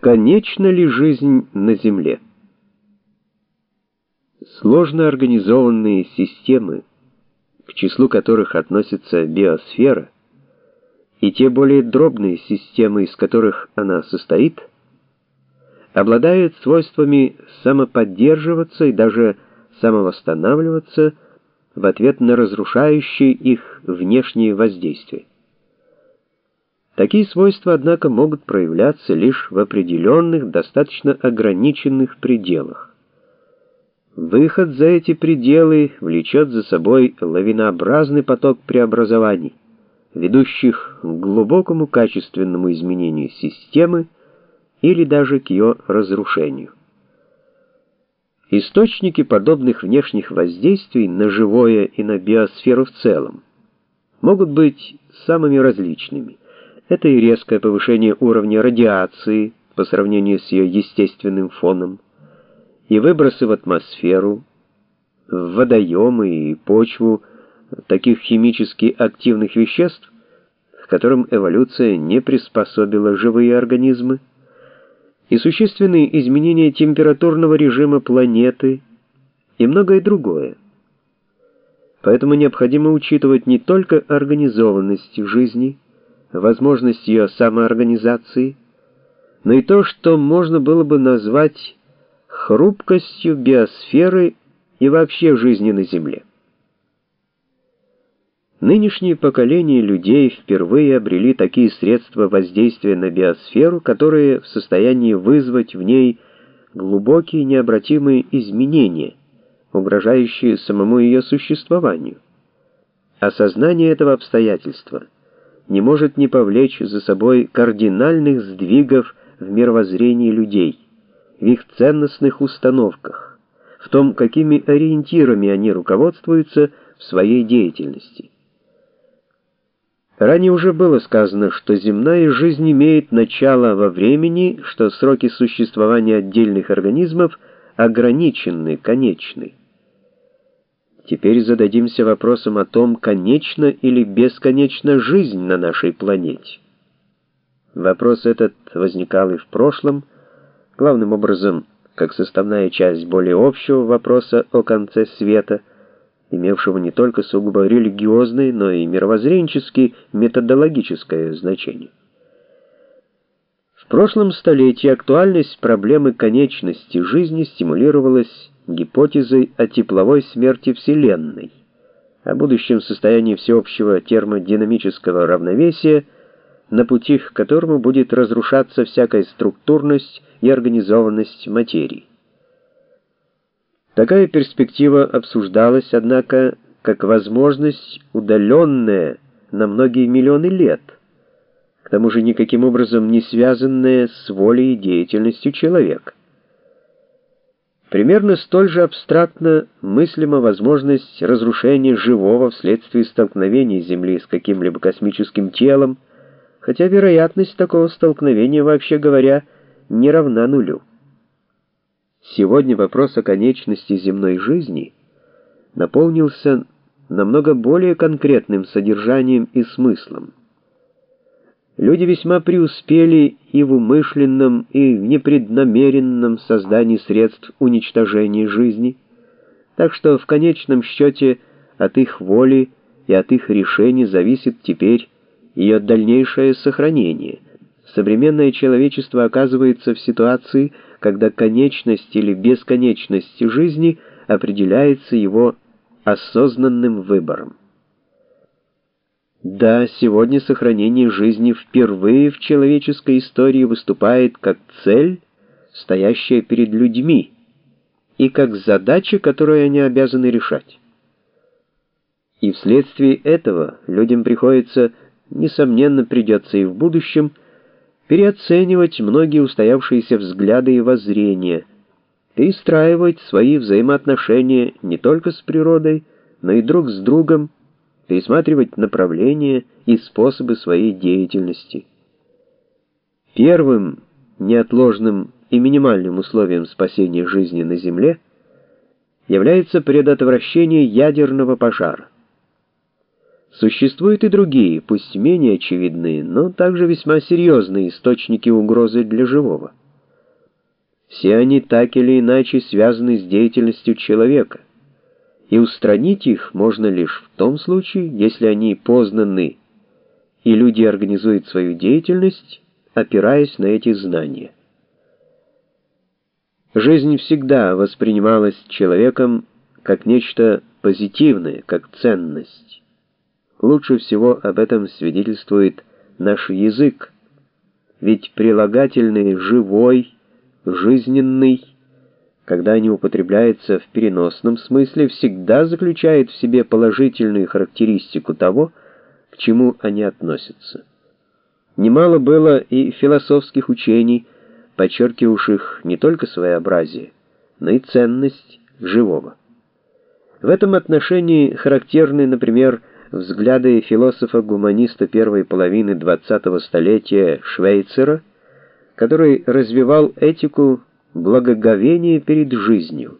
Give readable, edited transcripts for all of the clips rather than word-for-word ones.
Конечна ли жизнь на Земле? Сложно организованные системы, к числу которых относится биосфера, и те более дробные системы, из которых она состоит, обладают свойствами самоподдерживаться и даже самовосстанавливаться в ответ на разрушающие их внешние воздействия. Такие свойства, однако, могут проявляться лишь в определенных, достаточно ограниченных пределах. Выход за эти пределы влечет за собой лавинообразный поток преобразований, ведущих к глубокому качественному изменению системы или даже к ее разрушению. Источники подобных внешних воздействий на живое и на биосферу в целом могут быть самыми различными. Это и резкое повышение уровня радиации по сравнению с ее естественным фоном, и выбросы в атмосферу, в водоемы и почву таких химически активных веществ, к которым эволюция не приспособила живые организмы, и существенные изменения температурного режима планеты и многое другое. Поэтому необходимо учитывать не только организованность жизни, возможность ее самоорганизации, но и то, что можно было бы назвать хрупкостью биосферы и вообще жизни на Земле. Нынешние поколения людей впервые обрели такие средства воздействия на биосферу, которые в состоянии вызвать в ней глубокие необратимые изменения, угрожающие самому ее существованию. Осознание этого обстоятельства не может не повлечь за собой кардинальных сдвигов в мировоззрении людей, в их ценностных установках, в том, какими ориентирами они руководствуются в своей деятельности. Ранее уже было сказано, что земная жизнь имеет начало во времени, что сроки существования отдельных организмов ограничены, конечны. Теперь зададимся вопросом о том, конечна или бесконечна жизнь на нашей планете. Вопрос этот возникал и в прошлом, главным образом как составная часть более общего вопроса о конце света, имевшего не только сугубо религиозное, но и мировоззренчески методологическое значение. В прошлом столетии актуальность проблемы конечности жизни стимулировалась гипотезой о тепловой смерти Вселенной, о будущем состоянии всеобщего термодинамического равновесия, на пути к которому будет разрушаться всякая структурность и организованность материи. Такая перспектива обсуждалась, однако, как возможность, удаленная на многие миллионы лет, к тому же никаким образом не связанная с волей и деятельностью человека. Примерно столь же абстрактно мыслима возможность разрушения живого вследствие столкновения Земли с каким-либо космическим телом, хотя вероятность такого столкновения, вообще говоря, не равна нулю. Сегодня вопрос о конечности земной жизни наполнился намного более конкретным содержанием и смыслом. Люди весьма преуспели и в умышленном, и в непреднамеренном создании средств уничтожения жизни, так что в конечном счете от их воли и от их решений зависит теперь ее дальнейшее сохранение. Современное человечество оказывается в ситуации, когда конечность или бесконечность жизни определяется его осознанным выбором. Да, сегодня сохранение жизни впервые в человеческой истории выступает как цель, стоящая перед людьми, и как задача, которую они обязаны решать. И вследствие этого людям приходится, несомненно, придется и в будущем, переоценивать многие устоявшиеся взгляды и воззрения, перестраивать свои взаимоотношения не только с природой, но и друг с другом, пересматривать направления и способы своей деятельности. Первым, неотложным и минимальным условием спасения жизни на Земле является предотвращение ядерного пожара. Существуют и другие, пусть менее очевидные, но также весьма серьезные источники угрозы для живого. Все они так или иначе связаны с деятельностью человека, и устранить их можно лишь в том случае, если они познаны, и люди организуют свою деятельность, опираясь на эти знания. Жизнь всегда воспринималась человеком как нечто позитивное, как ценность. Лучше всего об этом свидетельствует наш язык, ведь прилагательные «живой», «жизненный», когда они употребляются в переносном смысле, всегда заключают в себе положительную характеристику того, к чему они относятся. Немало было и философских учений, подчеркивавших не только своеобразие, но и ценность живого. В этом отношении характерны, например, взгляды философа-гуманиста первой половины XX столетия Швейцера, который развивал этику благоговения перед жизнью.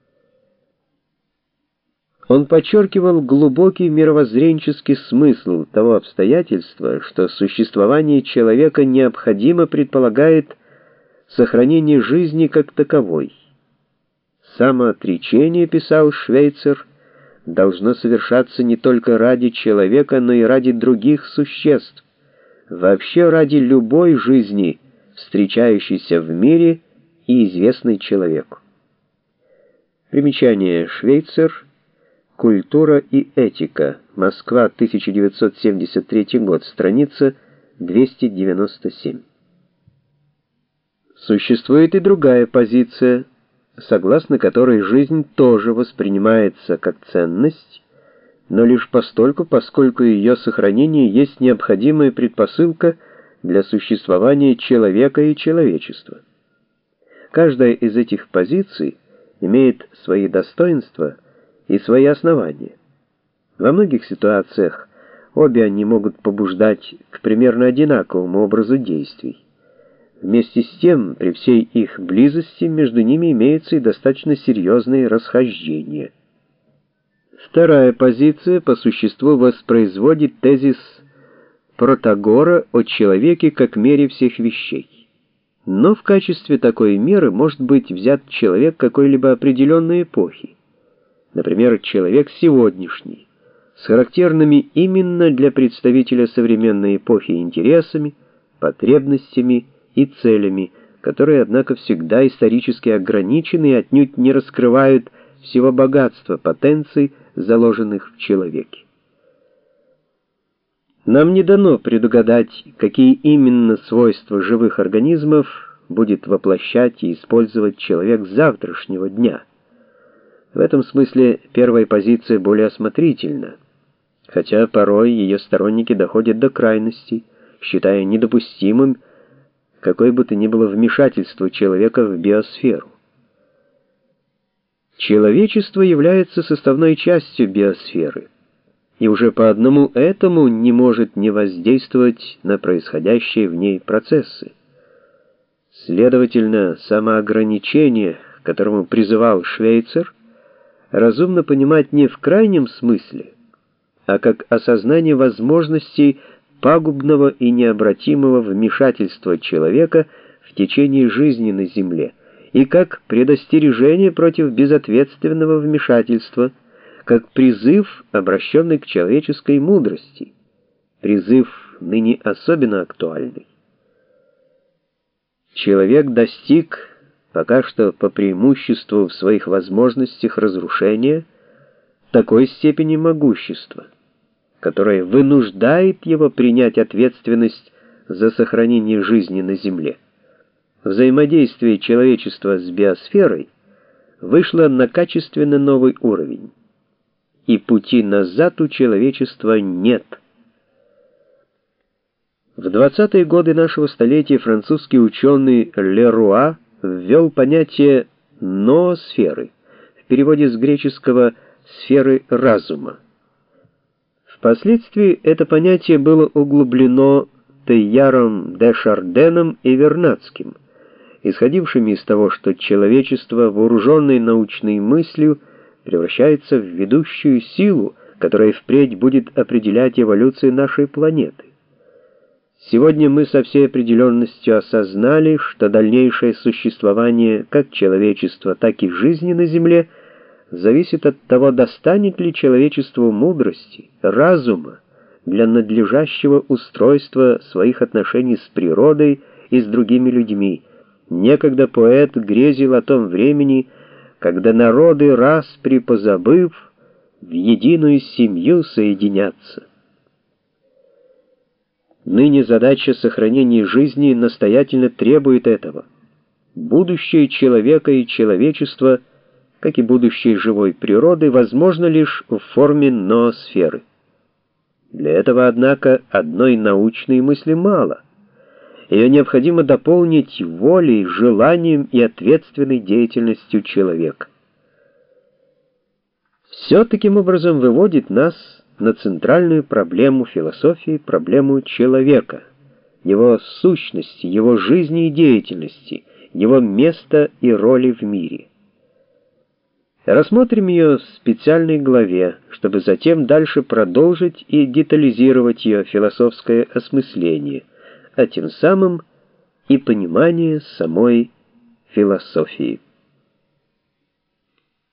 Он подчеркивал глубокий мировоззренческий смысл того обстоятельства, что существование человека необходимо предполагает сохранение жизни как таковой. Самоотречение, писал Швейцер, должно совершаться не только ради человека, но и ради других существ, вообще ради любой жизни, встречающейся в мире и известной человеку. Примечание. Швейцер. Культура и этика. Москва, 1973 год. Страница 297. Существует и другая позиция, согласно которой жизнь тоже воспринимается как ценность, но лишь постольку, поскольку ее сохранение есть необходимая предпосылка для существования человека и человечества. Каждая из этих позиций имеет свои достоинства и свои основания. Во многих ситуациях обе они могут побуждать к примерно одинаковому образу действий. Вместе с тем, при всей их близости, между ними имеются и достаточно серьезные расхождения. Вторая позиция по существу воспроизводит тезис Протагора о человеке как мере всех вещей. Но в качестве такой меры может быть взят человек какой-либо определенной эпохи. Например, человек сегодняшний, с характерными именно для представителя современной эпохи интересами, потребностями и целями, которые, однако, всегда исторически ограничены и отнюдь не раскрывают всего богатства потенций, заложенных в человеке. Нам не дано предугадать, какие именно свойства живых организмов будет воплощать и использовать человек завтрашнего дня. В этом смысле первая позиция более осмотрительна, хотя порой ее сторонники доходят до крайностей, считая недопустимым какое бы то ни было вмешательство человека в биосферу. Человечество является составной частью биосферы, и уже по одному этому не может не воздействовать на происходящие в ней процессы. Следовательно, самоограничение, к которому призывал Швейцер, разумно понимать не в крайнем смысле, а как осознание возможностей пагубного и необратимого вмешательства человека в течение жизни на Земле, и как предостережение против безответственного вмешательства, как призыв, обращенный к человеческой мудрости, призыв ныне особенно актуальный. Человек достиг, пока что по преимуществу в своих возможностях разрушения, такой степени могущества, которое вынуждает его принять ответственность за сохранение жизни на Земле. Взаимодействие человечества с биосферой вышло на качественно новый уровень, и пути назад у человечества нет. В 20-е годы нашего столетия французский ученый Леруа ввел понятие ноосферы, в переводе с греческого «сферы разума». Впоследствии это понятие было углублено Тейяром де Шарденом и Вернадским, исходившими из того, что человечество, вооруженное научной мыслью, превращается в ведущую силу, которая впредь будет определять эволюцию нашей планеты. Сегодня мы со всей определенностью осознали, что дальнейшее существование как человечества, так и жизни на Земле зависит от того, достанет ли человечеству мудрости, разума для надлежащего устройства своих отношений с природой и с другими людьми. Некогда поэт грезил о том времени, когда народы, распри позабыв, в единую семью соединятся. Ныне задача сохранения жизни настоятельно требует этого. Будущее человека и человечества, как и будущее живой природы, возможно лишь в форме ноосферы. Для этого, однако, одной научной мысли мало. Ее необходимо дополнить волей, желанием и ответственной деятельностью человека. Все таким образом выводит нас на центральную проблему философии, проблему человека, его сущности, его жизни и деятельности, его места и роли в мире. Рассмотрим ее в специальной главе, чтобы затем дальше продолжить и детализировать ее философское осмысление, а тем самым и понимание самой философии.